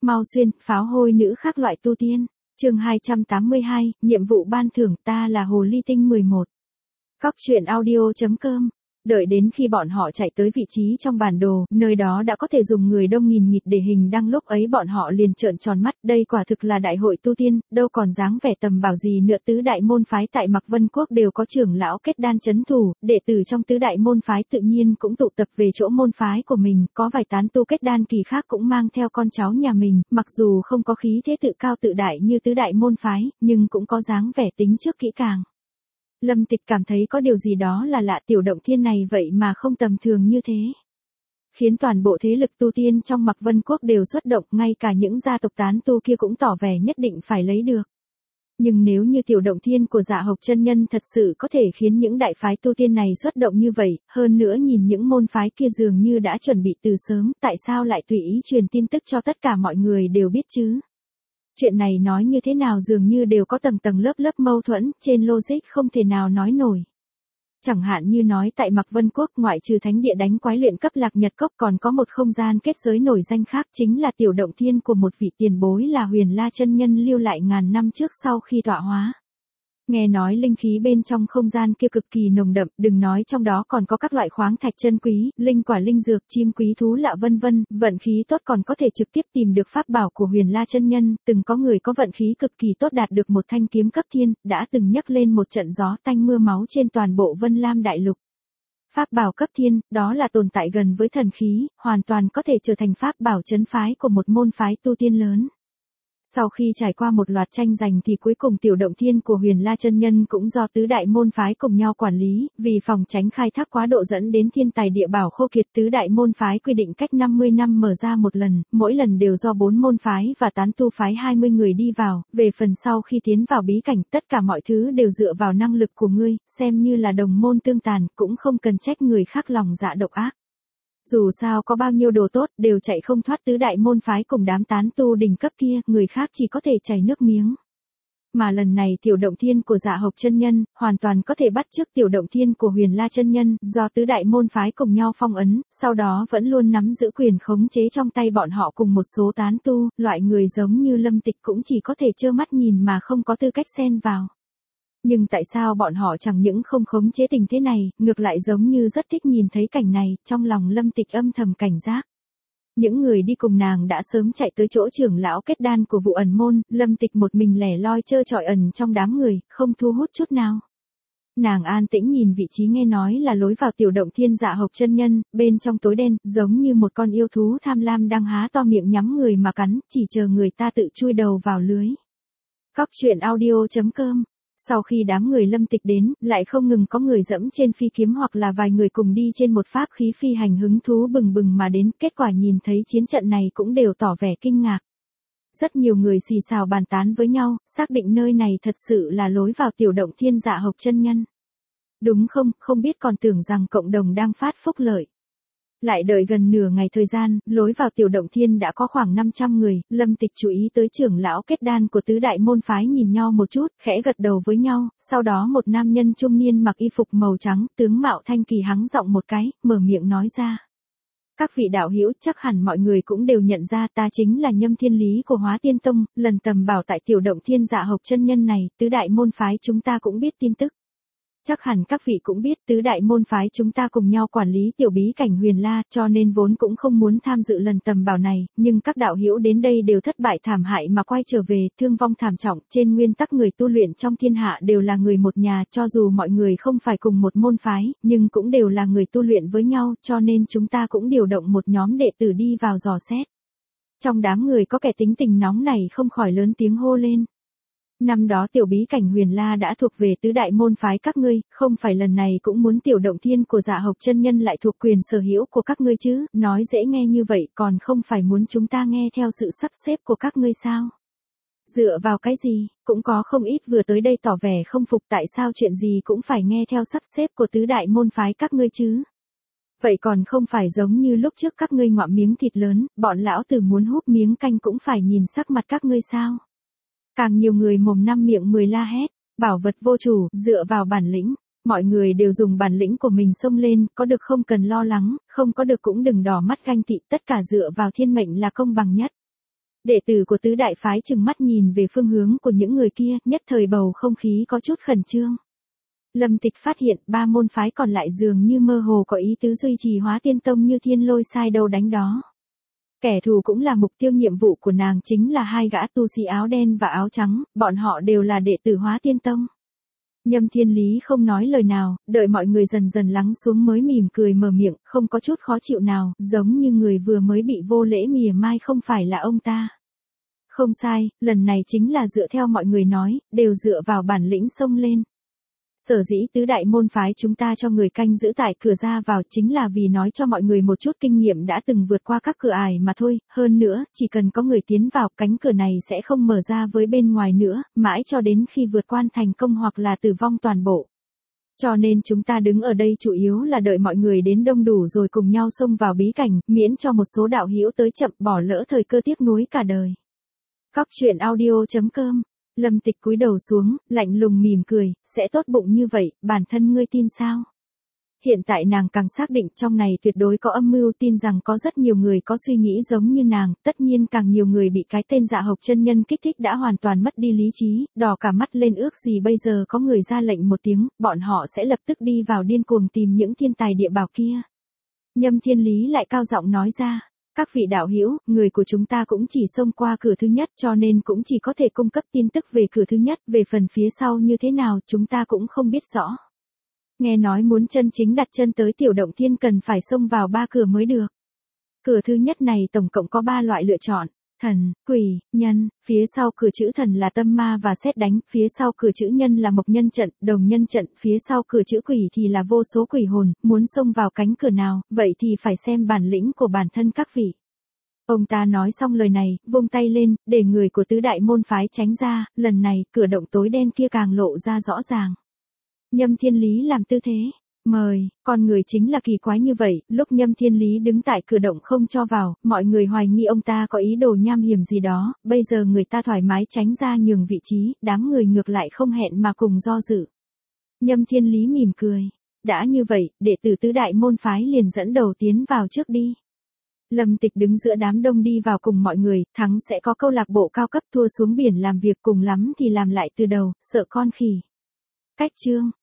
Mau xuyên, pháo hôi nữ khác loại tu tiên. Chương 282, nhiệm vụ ban thưởng, ta là Hồ Ly Tinh 11. Cóc truyện audio.com. Đợi đến khi bọn họ chạy tới vị trí trong bản đồ, nơi đó đã có thể dùng người đông nghìn nghịt để hình đăng, lúc ấy bọn họ liền trợn tròn mắt, đây quả thực là đại hội tu tiên, đâu còn dáng vẻ tầm bảo gì nữa. Tứ đại môn phái tại Mạc Vân Quốc đều có trưởng lão kết đan trấn thủ, đệ tử trong tứ đại môn phái tự nhiên cũng tụ tập về chỗ môn phái của mình, có vài tán tu kết đan kỳ khác cũng mang theo con cháu nhà mình, mặc dù không có khí thế tự cao tự đại như tứ đại môn phái, nhưng cũng có dáng vẻ tính trước kỹ càng. Lâm Tịch cảm thấy có điều gì đó là lạ, tiểu động thiên này vậy mà không tầm thường như thế. Khiến toàn bộ thế lực tu tiên trong Mạc Vân Quốc đều xuất động, ngay cả những gia tộc tán tu kia cũng tỏ vẻ nhất định phải lấy được. Nhưng nếu như tiểu động thiên của Dạ Hộc chân nhân thật sự có thể khiến những đại phái tu tiên này xuất động như vậy, hơn nữa nhìn những môn phái kia dường như đã chuẩn bị từ sớm, tại sao lại tùy ý truyền tin tức cho tất cả mọi người đều biết chứ? Chuyện này nói như thế nào dường như đều có tầng tầng lớp lớp mâu thuẫn, trên logic không thể nào nói nổi. Chẳng hạn như nói tại Mạc Vân Quốc ngoại trừ thánh địa đánh quái luyện cấp Lạc Nhật Cốc còn có một không gian kết giới nổi danh khác, chính là tiểu động thiên của một vị tiền bối là Huyền La chân nhân lưu lại ngàn năm trước sau khi tọa hóa. Nghe nói linh khí bên trong không gian kia cực kỳ nồng đậm, đừng nói trong đó còn có các loại khoáng thạch chân quý, linh quả linh dược, chim quý thú lạ vân vân, vận khí tốt còn có thể trực tiếp tìm được pháp bảo của Huyền La chân nhân, từng có người có vận khí cực kỳ tốt đạt được một thanh kiếm cấp thiên, đã từng nhấc lên một trận gió tanh mưa máu trên toàn bộ Vân Lam đại lục. Pháp bảo cấp thiên, đó là tồn tại gần với thần khí, hoàn toàn có thể trở thành pháp bảo trấn phái của một môn phái tu tiên lớn. Sau khi trải qua một loạt tranh giành thì cuối cùng tiểu động thiên của Huyền La chân nhân cũng do tứ đại môn phái cùng nhau quản lý, vì phòng tránh khai thác quá độ dẫn đến thiên tài địa bảo khô kiệt, tứ đại môn phái quy định cách 50 năm mở ra một lần, mỗi lần đều do 4 môn phái và tán tu phái 20 người đi vào, về phần sau khi tiến vào bí cảnh, tất cả mọi thứ đều dựa vào năng lực của ngươi, xem như là đồng môn tương tàn, cũng không cần trách người khác lòng dạ độc ác. Dù sao có bao nhiêu đồ tốt đều chạy không thoát tứ đại môn phái cùng đám tán tu đỉnh cấp kia, người khác chỉ có thể chảy nước miếng. Mà lần này tiểu động thiên của Dạ Hộc chân nhân, hoàn toàn có thể bắt chước tiểu động thiên của Huyền La chân nhân, do tứ đại môn phái cùng nhau phong ấn, sau đó vẫn luôn nắm giữ quyền khống chế trong tay bọn họ cùng một số tán tu, loại người giống như Lâm Tịch cũng chỉ có thể trơ mắt nhìn mà không có tư cách xen vào. Nhưng tại sao bọn họ chẳng những không khống chế tình thế này, ngược lại giống như rất thích nhìn thấy cảnh này, trong lòng Lâm Tịch âm thầm cảnh giác. Những người đi cùng nàng đã sớm chạy tới chỗ trưởng lão kết đan của vụ ẩn môn, Lâm Tịch một mình lẻ loi trơ trọi ẩn trong đám người, không thu hút chút nào. Nàng an tĩnh nhìn vị trí nghe nói là lối vào tiểu động thiên Dạ Hộc chân nhân, bên trong tối đen, giống như một con yêu thú tham lam đang há to miệng nhắm người mà cắn, chỉ chờ người ta tự chui đầu vào lưới. Cóc truyện audio.com. Sau khi đám người Lâm Tịch đến, lại không ngừng có người dẫm trên phi kiếm hoặc là vài người cùng đi trên một pháp khí phi hành hứng thú bừng bừng mà đến, kết quả nhìn thấy chiến trận này cũng đều tỏ vẻ kinh ngạc. Rất nhiều người xì xào bàn tán với nhau, xác định nơi này thật sự là lối vào tiểu động thiên Dạ Hộc chân nhân. Đúng không, không biết còn tưởng rằng cộng đồng đang phát phúc lợi. Lại đợi gần nửa ngày thời gian, lối vào tiểu động thiên đã có khoảng 500 người, Lâm Tịch chú ý tới trưởng lão kết đan của tứ đại môn phái nhìn nhau một chút, khẽ gật đầu với nhau, sau đó một nam nhân trung niên mặc y phục màu trắng, tướng mạo thanh kỳ hắng giọng một cái, mở miệng nói ra. Các vị đạo hữu, chắc hẳn mọi người cũng đều nhận ra ta chính là Nhâm Thiên Lý của Hóa Tiên Tông, lần tầm bảo tại tiểu động thiên Dạ Hộc chân nhân này, tứ đại môn phái chúng ta cũng biết tin tức. Chắc hẳn các vị cũng biết tứ đại môn phái chúng ta cùng nhau quản lý tiểu bí cảnh Huyền La, cho nên vốn cũng không muốn tham dự lần tầm bảo này, nhưng các đạo hữu đến đây đều thất bại thảm hại mà quay trở về, thương vong thảm trọng, trên nguyên tắc người tu luyện trong thiên hạ đều là người một nhà, cho dù mọi người không phải cùng một môn phái, nhưng cũng đều là người tu luyện với nhau, cho nên chúng ta cũng điều động một nhóm đệ tử đi vào dò xét. Trong đám người có kẻ tính tình nóng này không khỏi lớn tiếng hô lên. Năm đó tiểu bí cảnh Huyền La đã thuộc về tứ đại môn phái các ngươi, không phải lần này cũng muốn tiểu động thiên của Dạ Hộc chân nhân lại thuộc quyền sở hữu của các ngươi chứ, nói dễ nghe như vậy còn không phải muốn chúng ta nghe theo sự sắp xếp của các ngươi sao? Dựa vào cái gì, cũng có không ít vừa tới đây tỏ vẻ không phục tại sao chuyện gì cũng phải nghe theo sắp xếp của tứ đại môn phái các ngươi chứ? Vậy còn không phải giống như lúc trước các ngươi ngoạm miếng thịt lớn, bọn lão tử muốn húp miếng canh cũng phải nhìn sắc mặt các ngươi sao? Càng nhiều người mồm năm miệng 10 la hét, bảo vật vô chủ, dựa vào bản lĩnh. Mọi người đều dùng bản lĩnh của mình xông lên, có được không cần lo lắng, không có được cũng đừng đỏ mắt ganh tị, tất cả dựa vào thiên mệnh là công bằng nhất. Đệ tử của tứ đại phái trừng mắt nhìn về phương hướng của những người kia, nhất thời bầu không khí có chút khẩn trương. Lâm Tịch phát hiện 3 môn phái còn lại dường như mơ hồ có ý tứ duy trì Hóa Tiên Tông như thiên lôi sai đâu đánh đó. Kẻ thù cũng là mục tiêu nhiệm vụ của nàng chính là 2 gã tu sĩ áo đen và áo trắng, bọn họ đều là đệ tử Hóa Tiên Tông. Nhâm Thiên Lý không nói lời nào, đợi mọi người dần dần lắng xuống mới mỉm cười mở miệng, không có chút khó chịu nào, giống như người vừa mới bị vô lễ mỉa mai không phải là ông ta. Không sai, lần này chính là dựa theo mọi người nói, đều dựa vào bản lĩnh xông lên. Sở dĩ tứ đại môn phái chúng ta cho người canh giữ tại cửa ra vào chính là vì nói cho mọi người một chút kinh nghiệm đã từng vượt qua các cửa ải mà thôi, hơn nữa, chỉ cần có người tiến vào cánh cửa này sẽ không mở ra với bên ngoài nữa, mãi cho đến khi vượt qua thành công hoặc là tử vong toàn bộ. Cho nên chúng ta đứng ở đây chủ yếu là đợi mọi người đến đông đủ rồi cùng nhau xông vào bí cảnh, miễn cho một số đạo hữu tới chậm bỏ lỡ thời cơ tiếc nuối cả đời. Cóc truyện audio.com. Lâm Tịch cúi đầu xuống, lạnh lùng mỉm cười, sẽ tốt bụng như vậy, bản thân ngươi tin sao? Hiện tại nàng càng xác định trong này tuyệt đối có âm mưu, tin rằng có rất nhiều người có suy nghĩ giống như nàng, tất nhiên càng nhiều người bị cái tên Dạ Hộc chân nhân kích thích đã hoàn toàn mất đi lý trí, đỏ cả mắt lên ước gì bây giờ có người ra lệnh một tiếng, bọn họ sẽ lập tức đi vào điên cuồng tìm những thiên tài địa bảo kia. Nhâm Thiên Lý lại cao giọng nói ra. Các vị đạo hữu, người của chúng ta cũng chỉ xông qua cửa thứ nhất cho nên cũng chỉ có thể cung cấp tin tức về cửa thứ nhất, về phần phía sau như thế nào chúng ta cũng không biết rõ. Nghe nói muốn chân chính đặt chân tới tiểu động thiên cần phải xông vào 3 cửa mới được. Cửa thứ nhất này tổng cộng có 3 loại lựa chọn, thần, quỷ, nhân, phía sau cửa chữ thần là tâm ma và sét đánh, phía sau cửa chữ nhân là mộc nhân trận, đồng nhân trận, phía sau cửa chữ quỷ thì là vô số quỷ hồn, muốn xông vào cánh cửa nào, vậy thì phải xem bản lĩnh của bản thân các vị. Ông ta nói xong lời này, vung tay lên, để người của tứ đại môn phái tránh ra, lần này, cửa động tối đen kia càng lộ ra rõ ràng. Nhâm Thiên Lý làm tư thế. Mời, con người chính là kỳ quái như vậy, lúc Nhâm Thiên Lý đứng tại cửa động không cho vào, mọi người hoài nghi ông ta có ý đồ nham hiểm gì đó, bây giờ người ta thoải mái tránh ra nhường vị trí, đám người ngược lại không hẹn mà cùng do dự. Nhâm Thiên Lý mỉm cười, đã như vậy, đệ tử tứ đại môn phái liền dẫn đầu tiến vào trước đi. Lâm Tịch đứng giữa đám đông đi vào cùng mọi người, thắng sẽ có câu lạc bộ cao cấp, thua xuống biển làm việc, cùng lắm thì làm lại từ đầu, sợ con khỉ. Cách chương